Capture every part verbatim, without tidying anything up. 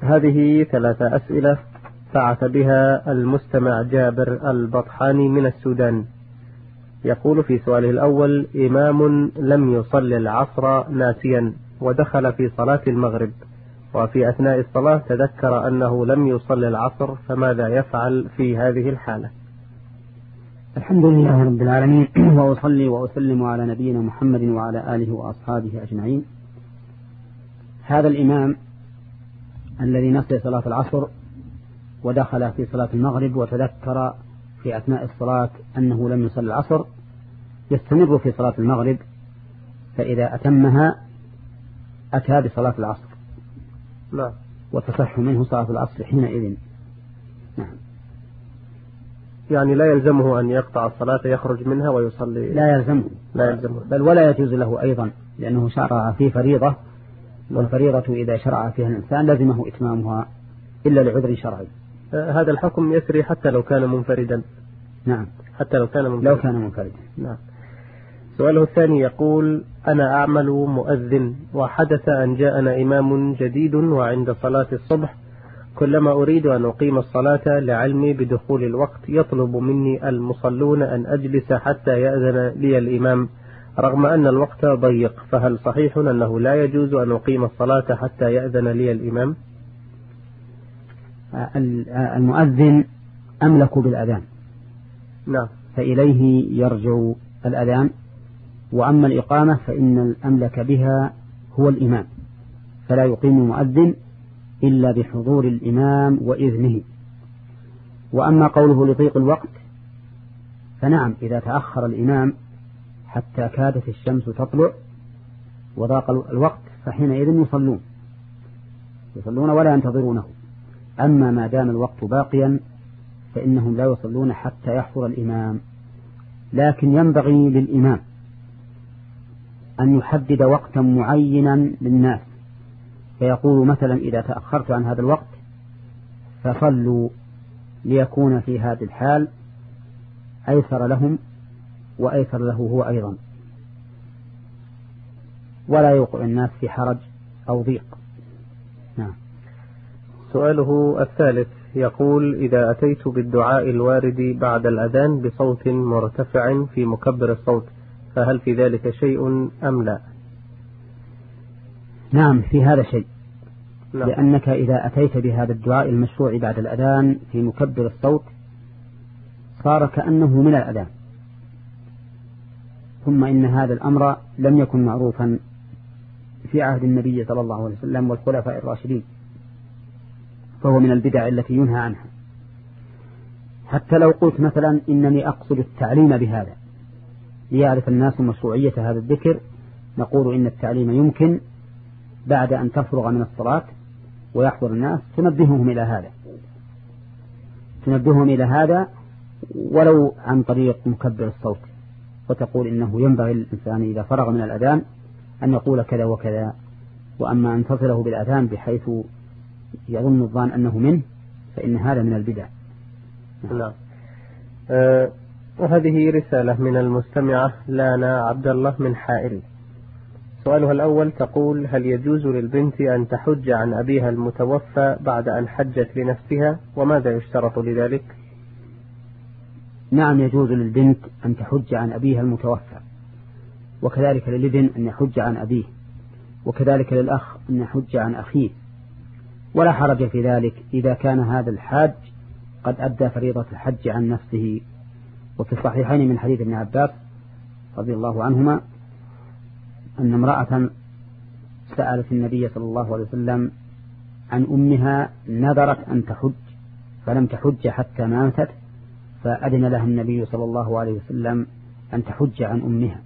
هذه ثلاثة أسئلة بعث بها المستمع جابر البطحاني من السودان. يقول في سؤاله الأول: إمام لم يصلي العصر ناسيا ودخل في صلاة المغرب، وفي أثناء الصلاة تذكر أنه لم يصلي العصر، فماذا يفعل في هذه الحالة؟ الحمد لله رب العالمين، وأصلي وأسلم على نبينا محمد وعلى آله وأصحابه أجمعين. هذا الإمام الذي نسي صلاة العصر ودخل في صلاة المغرب وتذكر في أثناء الصلاة أنه لم يصلي العصر يستمر في صلاة المغرب، فإذا أتمها أتى بصلاة العصر. لا. وتصح منه صلاة العصر حينئذ. نعم. يعني لا يلزمه أن يقطع الصلاة يخرج منها ويصلي؟ لا يلزمه، لا يلزمه، بل ولا يجوز له أيضا، لأنه شرع في فريضة، والفريضة إذا شرع فيها الإنسان لزمه إتمامها إلا لعذر شرعي. هذا الحكم يسري حتى لو كان منفردا؟ نعم، حتى لو كان منفردا. لو كان منفردا. نعم. سؤاله الثاني يقول: أنا أعمل مؤذن، وحدث أن جاءنا إمام جديد، وعند صلاة الصبح كلما أريد أن أقيم الصلاة لعلمي بدخول الوقت يطلب مني المصلون أن أجلس حتى يأذن لي الإمام، رغم أن الوقت ضيق، فهل صحيح أنه لا يجوز أن أقيم الصلاة حتى يأذن لي الإمام؟ المؤذن أملك بالأذان. نعم. فإليه يرجع الأذان، وأما الإقامة فإن الأملك بها هو الإمام، فلا يقيم المؤذن إلا بحضور الإمام وإذنه. وأما قوله لضيق الوقت فنعم، إذا تأخر الإمام حتى كادت الشمس تطلع وضاق الوقت فحينئذ يصلون يصلون ولا ينتظرونه. أما ما دام الوقت باقيا فإنهم لا يصلون حتى يحضر الإمام. لكن ينبغي للإمام أن يحدد وقتا معينا للناس، فيقول مثلا: إذا تأخرت عن هذا الوقت فصلوا، ليكون في هذه الحال أيسر لهم وأيسر له هو أيضا، ولا يوقع الناس في حرج أو ضيق. نعم. سؤاله الثالث يقول: إذا أتيت بالدعاء الوارد بعد الأذان بصوت مرتفع في مكبر الصوت، فهل في ذلك شيء أم لا؟ نعم، في هذا شيء. نعم. لأنك إذا أتيت بهذا الدعاء المشروع بعد الأذان في مكبر الصوت صار كأنه من الأذان، ثم إن هذا الأمر لم يكن معروفا في عهد النبي صلى الله عليه وسلم والخلفاء الراشدين، فهو من البدع التي ينهى عنها. حتى لو قلت مثلا إنني أقصد التعليم بهذا ليعرف الناس مشروعية هذا الذكر، نقول إن التعليم يمكن بعد أن تفرغ من الصلاة ويحضر الناس تنبههم إلى هذا تنبههم إلى هذا ولو عن طريق مكبر الصوت، وتقول إنه ينبغي للإنسان إذا فرغ من الأذان أن يقول كذا وكذا. وأما أن تصله بالأذان بحيث يظن الظان أنه منه فإن هذا من البدع. نعم. أه وهذه رسالة من المستمعة لانا عبد الله من حائل. سؤالها الأول تقول: هل يجوز للبنت أن تحج عن أبيها المتوفى بعد أن حجت لنفسها، وماذا يشترط لذلك؟ نعم، يجوز للبنت أن تحج عن أبيها المتوفى، وكذلك للابن أن يحج عن أبيه، وكذلك للأخ أن يحج عن أخيه، ولا حرج في ذلك إذا كان هذا الحاج قد أدى فريضة الحج عن نفسه. وفي الصحيحين من حديث ابن عباس رضي الله عنهما أن امرأة سألت النبي صلى الله عليه وسلم عن أمها نذرت أن تحج فلم تحج حتى ماتت، فأذن لها النبي صلى الله عليه وسلم أن تحج عن أمها.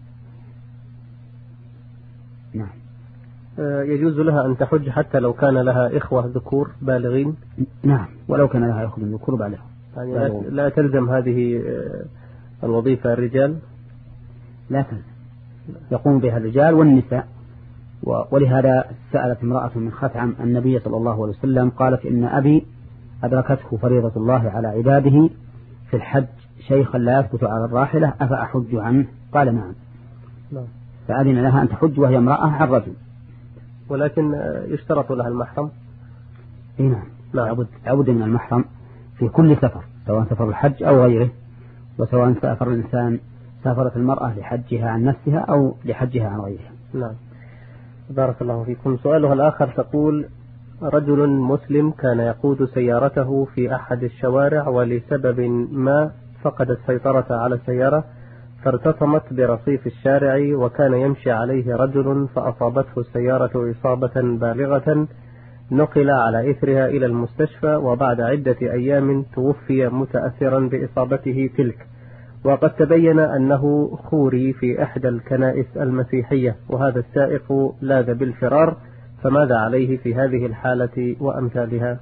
نعم. يجوز لها أن تحج حتى لو كان لها إخوة ذكور بالغين؟ نعم، ولو كان لها إخوة ذكور بالغين. يعني لا, لا تلزم هذه الوظيفة الرجال؟ لا تلزم، يقوم بها الرجال والنساء. ولهذا سألت امرأة من خثعم النبي صلى الله عليه وسلم قالت: إن أبي أدركته فريضة الله على عباده في الحج شيخا لا يثبت على الراحلة أفأحج عنه؟ قال: نعم. نعم. فأذن لها أن تحج وهي امرأة عن رجل. ولكن يشترط لها المحرم؟ نعم لابد لابد من المحرم في كل سفر، سواء سفر الحج أو غيره، وسواء سافر الإنسان سافرت المرأة لحجها عن نفسها أو لحجها عن غيرها. نعم. بارك الله فيكم. سؤالها الآخر تقول: رجل مسلم كان يقود سيارته في أحد الشوارع، ولسبب ما فقد السيطرة على السيارة فارتطمت برصيف الشارع، وكان يمشي عليه رجل فأصابته السيارة إصابة بالغة، نقل على إثرها إلى المستشفى، وبعد عدة أيام توفي متأثرا بإصابته تلك، وقد تبين أنه خوري في إحدى الكنائس المسيحية، وهذا السائق لاذ بالفرار، فماذا عليه في هذه الحالة وأمثالها؟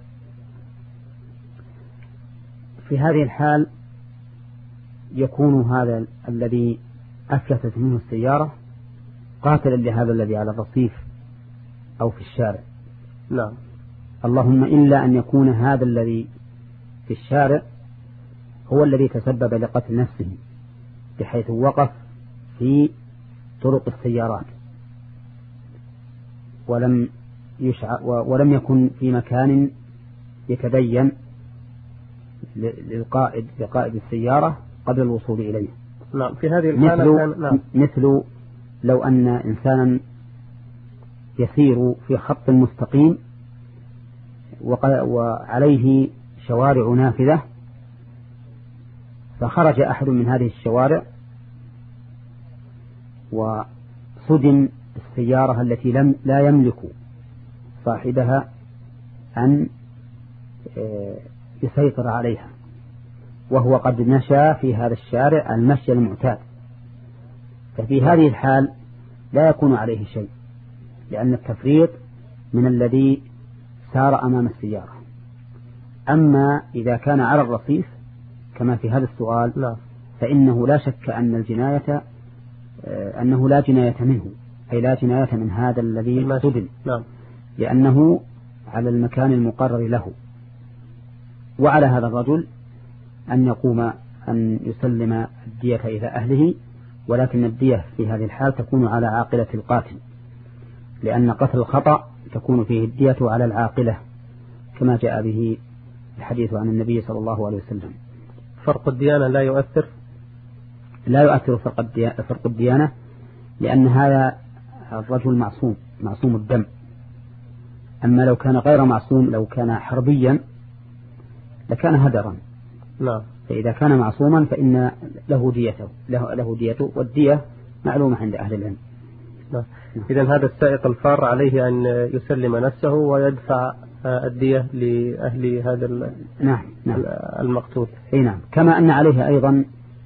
في هذه الحال يكون هذا الذي أفلتت منه السيارة قاتلا لهذا الذي على الرصيف أو في الشارع. نعم. اللهم إلا أن يكون هذا الذي في الشارع هو الذي تسبب لقتل نفسه، بحيث وقف في طرق السيارات ولم يشع ولم يكن في مكان يتبين للقائد لقائد السيارة قبل الوصول إليه. نعم. في هذه الحالة مثل, كان نعم. مثل لو أن إنسانا يسير في خط مستقيم وعليه شوارع نافذة، فخرج أحد من هذه الشوارع وصدم السيارة التي لم لا يملك صاحبها أن يسيطر عليها، وهو قد مشى في هذا الشارع المشي المعتاد، ففي هذه الحال لا يكون عليه شيء، لأن التفريط من الذي سار أمام السيارة. أما إذا كان على الرصيف كما في هذا السؤال لا. فإنه لا شك أن الجناية أنه لا جناية منه، أي لا جناية من هذا الذي صدم، لأنه على المكان المقرر له. وعلى هذا الرجل أن يقوم أن يسلم الدية إلى أهله، ولكن الدية في هذه الحال تكون على عاقلة القاتل، لأن قتل الخطأ تكون فيه الدية على العاقلة، كما جاء به الحديث عن النبي صلى الله عليه وسلم. فرق الديانة لا يؤثر لا يؤثر فرق الديانة، لأن هذا الرجل معصوم معصوم الدم. أما لو كان غير معصوم، لو كان حربيا لكان هدرا. لا. فإذا كان معصوما فإن له ديته له, له ديته، والدية معلومة عند أهل العلم. إذن هذا السائق الفار عليه أن يسلم نفسه ويدفع الدية لأهل هذا نعم. نعم. المقتول. أي نعم. كما أن عليه أيضا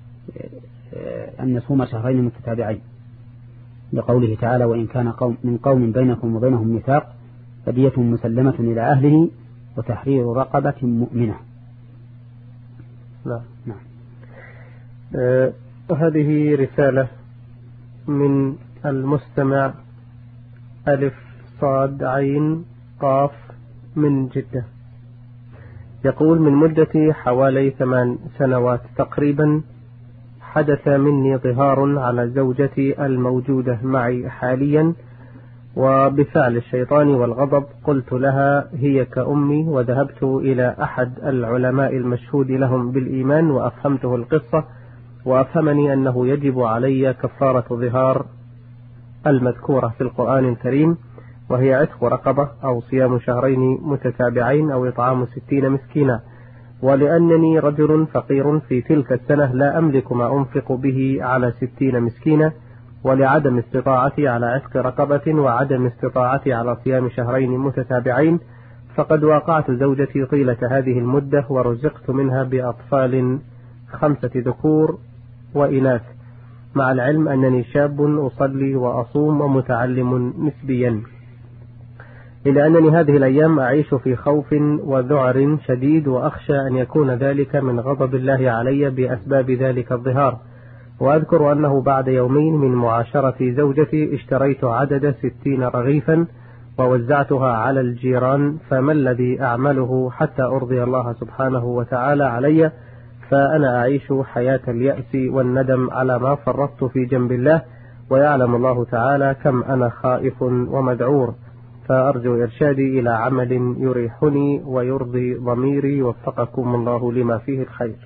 أن يصوم شهرين متتابعين، لقوله تعالى: وإن كان قوم من قوم بينكم وبينهم ميثاق فدية مسلمة إلى أهله وتحرير رقبة مؤمنة. لا. نعم. آه هذه رسالة من المستمع ألف صاد عين قاف من جدة، يقول: من مدة حوالي ثمان سنوات تقريبا حدث مني ظهار على زوجتي الموجودة معي حاليا، وبفعل الشيطان والغضب قلت لها هي كأمي، وذهبت إلى أحد العلماء المشهود لهم بالإيمان وأفهمته القصة، وأفهمني أنه يجب علي كفارة ظهار المذكورة في القرآن الكريم، وهي عتق رقبة أو صيام شهرين متتابعين أو إطعام ستين مسكينا، ولأنني رجل فقير في تلك السنة لا أملك ما أنفق به على ستين مسكينا، ولعدم استطاعتي على عتق رقبة وعدم استطاعتي على صيام شهرين متتابعين، فقد واقعت زوجتي طيلة هذه المدة ورزقت منها بأطفال خمسة ذكور وإناث، مع العلم أنني شاب أصلي وأصوم ومتعلم نسبيا، إلا أنني هذه الأيام أعيش في خوف وذعر شديد، وأخشى أن يكون ذلك من غضب الله علي بأسباب ذلك الظهار. وأذكر أنه بعد يومين من معاشرة زوجتي اشتريت عدد ستين رغيفا ووزعتها على الجيران، فما الذي أعمله حتى أرضي الله سبحانه وتعالى علي؟ فأنا أعيش حياة اليأس والندم على ما فرطت في جنب الله، ويعلم الله تعالى كم أنا خائف ومذعور، فأرجو إرشادي إلى عمل يريحني ويرضي ضميري، وفقكم الله لما فيه الخير.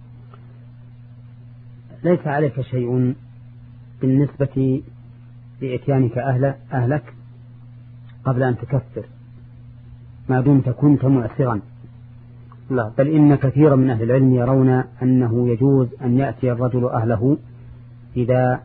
ليس عليك شيء بالنسبة لإتيانك أهل أهلك قبل أن تكفر ما دمت كنت معسرا. نعم. بل إن كثيرا من أهل العلم يرون أنه يجوز أن يأتي الرجل أهله إذا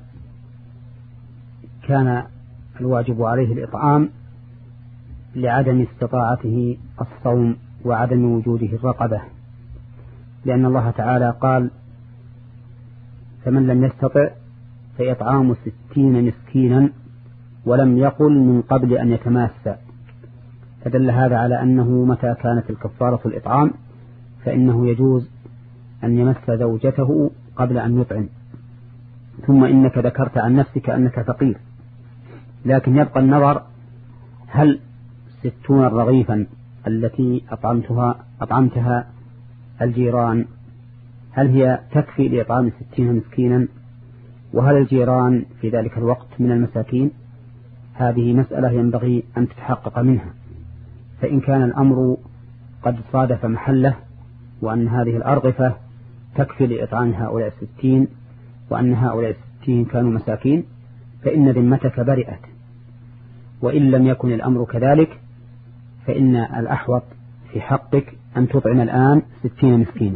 كان الواجب عليه الإطعام لعدم استطاعته الصوم وعدم وجوده الرقبة، لأن الله تعالى قال: فمن لم يستطع فإطعام ستين مسكينا، ولم يقل من قبل أن يتماسى. فدل هذا على أنه متى كانت الكفارة الإطعام فإنه يجوز أن يمس زوجته قبل أن يطعم. ثم إنك ذكرت عن نفسك أنك فقير، لكن يبقى النظر: هل ستون رغيفا التي أطعمتها أطعمتها الجيران هل هي تكفي لإطعام ستين مسكينا؟ وهل الجيران في ذلك الوقت من المساكين؟ هذه مسألة ينبغي أن تتحقق منها. فإن كان الأمر قد صادف محله وأن هذه الأرغفة تكفي لإطعام هؤلاء الستين وأن هؤلاء الستين كانوا مساكين فإن ذمتك برئت. وإن لم يكن الأمر كذلك فإن الأحوط في حقك أن تطعم الآن ستين مسكينا.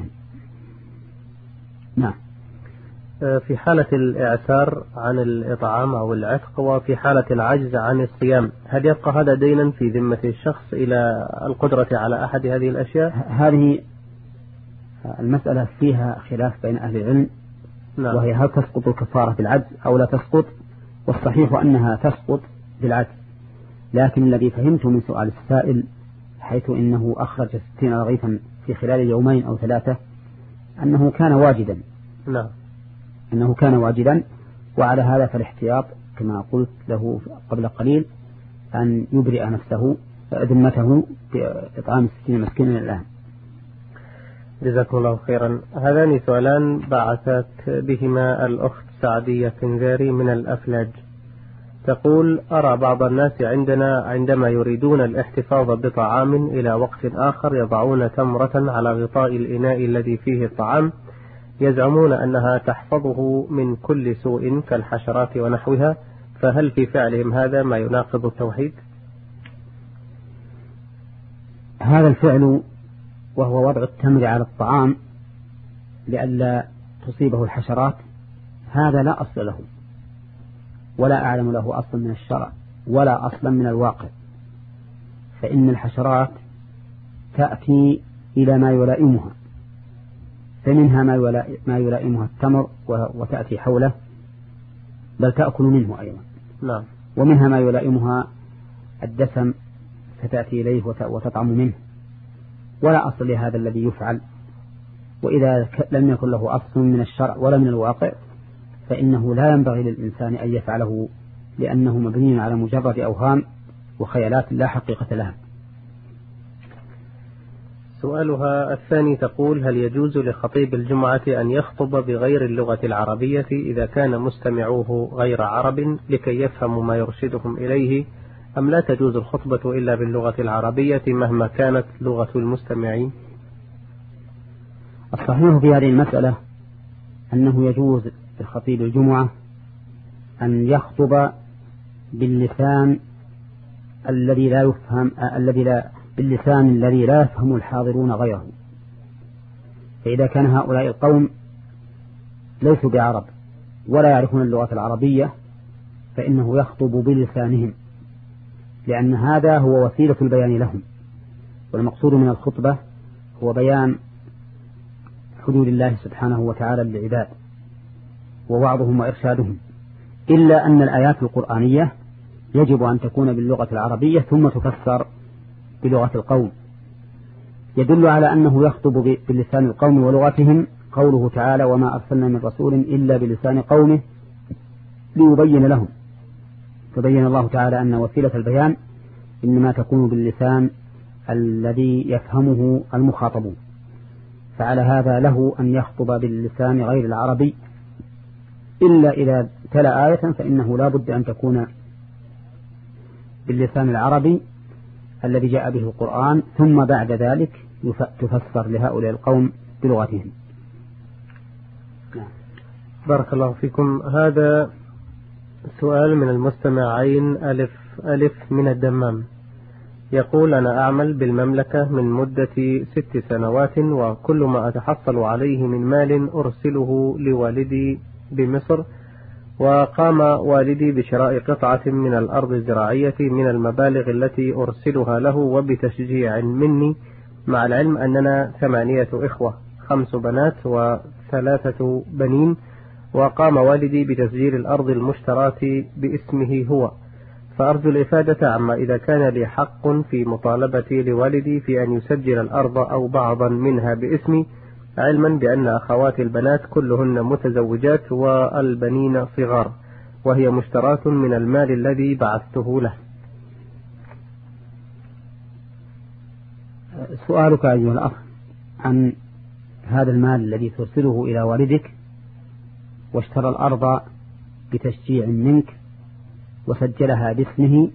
نعم. في حالة الإعسار عن الإطعام أو العتق، وفي حالة العجز عن الصيام، هل يبقى هذا دينا في ذمة الشخص إلى القدرة على أحد هذه الأشياء؟ هذه المسألة فيها خلاف بين أهل العلم. نعم. وهي هل تسقط الكفارة بالعجز أو لا تسقط؟ والصحيح أنها تسقط بالعجز. لكن الذي فهمته من سؤال السائل حيث إنه أخرج ستين رغيفا في خلال يومين أو ثلاثة أنه كان واجدا. نعم. أنه كان واجدا، وعلى هذا فالاحتياط كما قلت له قبل قليل أن يبرئ نفسه ذمته بإطعام ستين مسكينا الآن. جزاكم الله خيرا. هذان سؤالان بعثت بهما الأخت سعدية فنزاري من الأفلاج. تقول: أرى بعض الناس عندنا عندما يريدون الاحتفاظ بطعام إلى وقت آخر يضعون تمرة على غطاء الإناء الذي فيه الطعام، يزعمون أنها تحفظه من كل سوء كالحشرات ونحوها، فهل في فعلهم هذا ما يناقض التوحيد؟ هذا الفعل وهو وضع التمر على الطعام لئلا تصيبه الحشرات هذا لا أصل له، ولا أعلم له أصلا من الشرع ولا أصلا من الواقع. فإن الحشرات تأتي إلى ما يلائمها، فمنها ما يلائمها التمر وتأتي حوله بل تأكل منه أيضا. نعم. ومنها ما يلائمها الدسم فتأتي إليه وتطعم منه، ولا أصل لهذا الذي يفعل. وإذا لم يكن له أصل من الشرع ولا من الواقع فإنه لا ينبغي للإنسان أن يفعله، لأنه مبني على مجرد أوهام وخيالات لا حقيقة لها. سؤالها الثاني تقول: هل يجوز لخطيب الجمعة أن يخطب بغير اللغة العربية إذا كان مستمعوه غير عرب لكي يفهموا ما يرشدهم إليه، أم لا تجوز الخطبة إلا باللغة العربية مهما كانت لغة المستمعين؟ الصحيح في هذه المسألة أنه يجوز لخطيب الجمعة أن يخطب باللسان الذي لا يفهم الذي لا باللسان الذي لا يفهم الحاضرون غيره. فإذا كان هؤلاء القوم ليسوا بعرب ولا يعرفون اللغة العربية فإنه يخطب بلسانهم، لأن هذا هو وسيلة البيان لهم، والمقصود من الخطبة هو بيان حدود الله سبحانه وتعالى للعباد ووعظهم وإرشادهم. إلا أن الآيات القرآنية يجب أن تكون باللغة العربية ثم تفسر بلغة القوم. يدل على أنه يخطب بلسان القوم ولغتهم قوله تعالى: وما أرسلنا من رسول إلا بلسان قومه ليبين لهم. فبين الله تعالى أن وسيلة البيان إنما تكون باللسان الذي يفهمه المخاطبون. فعلى هذا له أن يخطب باللسان غير العربي، إلا إذا تلا آية فإنه لا بد أن تكون باللسان العربي الذي جاء به القرآن، ثم بعد ذلك تفسر لهؤلاء القوم بلغتهم. بارك الله فيكم. هذا سؤال من المستمعين ألف ألف من الدمام، يقول: أنا أعمل بالمملكة من مدة ست سنوات، وكل ما أتحصل عليه من مال أرسله لوالدي بمصر، وقام والدي بشراء قطعة من الأرض الزراعية من المبالغ التي أرسلها له وبتشجيع مني، مع العلم أننا ثمانية إخوة، خمس بنات وثلاثة بنين، وقام والدي بتسجيل الأرض المشتراة باسمه هو، فأرجو الإفادة عما إذا كان لي حق في مطالبتي لوالدي في أن يسجل الأرض أو بعضا منها باسمي، علما بأن أخواتي البنات كلهن متزوجات والبنين صغار، وهي مشتراة من المال الذي بعثته له. سؤالك أيها الأخ عن هذا المال الذي ترسله إلى والدك واشترى الأرض بتشجيع منك وسجلها باسمه،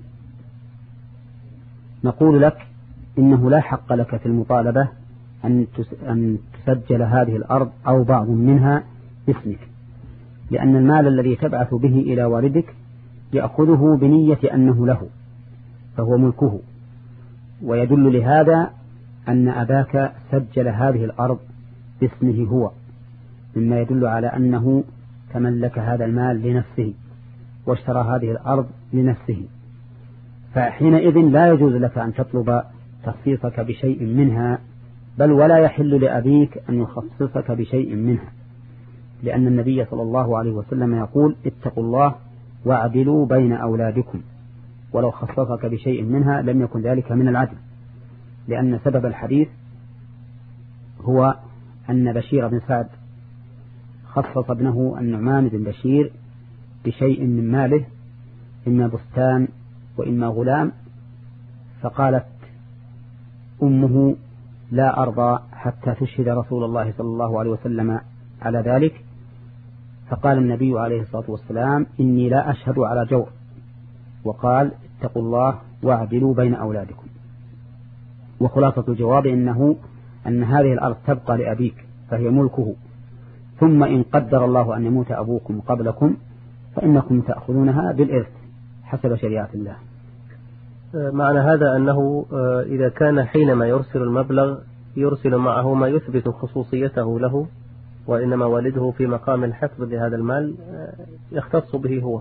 نقول لك إنه لا حق لك في المطالبة أن تسجل هذه الأرض أو بعض منها باسمك، لأن المال الذي تبعث به إلى والدك يأخذه بنية أنه له، فهو ملكه، ويدل لهذا أن أباك سجل هذه الأرض باسمه هو، مما يدل على أنه تملك هذا المال لنفسه واشترى هذه الأرض لنفسه، فحينئذ لا يجوز لك أن تطلب تخصيصك بشيء منها، بل ولا يحل لأبيك أن يخصصك بشيء منها، لأن النبي صلى الله عليه وسلم يقول: اتقوا الله واعدلوا بين أولادكم، ولو خصصك بشيء منها لم يكن ذلك من العدل، لأن سبب الحديث هو أن بشير بن سعد خصص ابنه النعمان بن بشير بشيء من ماله، إما بستان وإما غلام، فقالت أمه: لا أرضى حتى تشهد رسول الله صلى الله عليه وسلم على ذلك، فقال النبي عليه الصلاة والسلام: إني لا أشهد على جور، وقال: اتقوا الله واعدلوا بين أولادكم. وخلاصة الجواب إنه أن هذه الأرض تبقى لأبيك فهي ملكه، ثم إن قدر الله أن يموت أبوكم قبلكم فإنكم تأخذونها بالإرث حسب شريعة الله. معنى هذا أنه إذا كان حينما يرسل المبلغ يرسل معه ما يثبت خصوصيته له، وإنما والده في مقام الحفظ لهذا المال يختص به هو.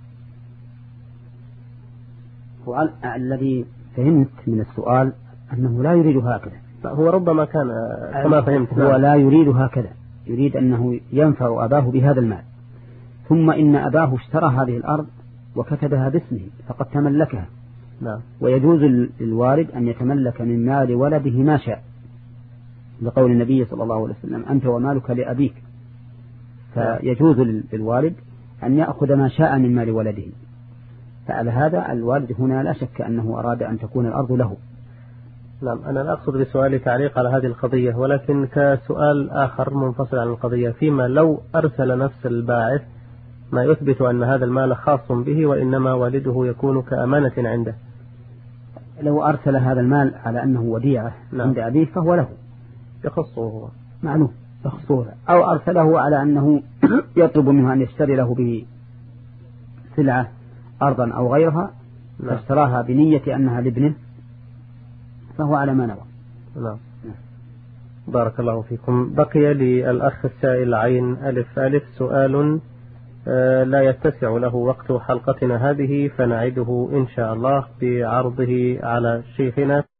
الذي فهمت من السؤال أنه لا يريد هكذا، هو ربما كان كما فهمت هو لا يريد هكذا، يريد أنه ينفع أباه بهذا المال، ثم إن أباه اشترى هذه الأرض وكتبها باسمه فقد تملكها. نعم. ويجوز للوالد أن يتملك من مال ولده ما شاء، لقول النبي صلى الله عليه وسلم: أنت ومالك لأبيك، فيجوز للوالد أن يأخذ ما شاء من مال ولده، فعلى هذا الوالد هنا لا شك أنه أراد أن تكون الأرض له. نعم. أنا لا أقصد بسؤالي تعليق على هذه القضية، ولكن كسؤال آخر منفصل عن القضية، فيما لو أرسل نفس الباعث ما يثبت أن هذا المال خاص به وإنما والده يكون كأمانة عنده، لو أرسل هذا المال على أنه وديعة نعم. عند أبيه فهو له، يخصه هو، معلوم يخصه، أو أرسله على أنه يطلب منه أن يشتري له به سلعة أرضا أو غيرها، نعم. فاشتراها بنية أنها لابنه فهو على ما نوى. نعم. بارك الله فيكم. بقي للأخ السائل عين ألف ألف سؤال لا يتسع له وقت حلقتنا هذه، فنعده إن شاء الله بعرضه على شيخنا.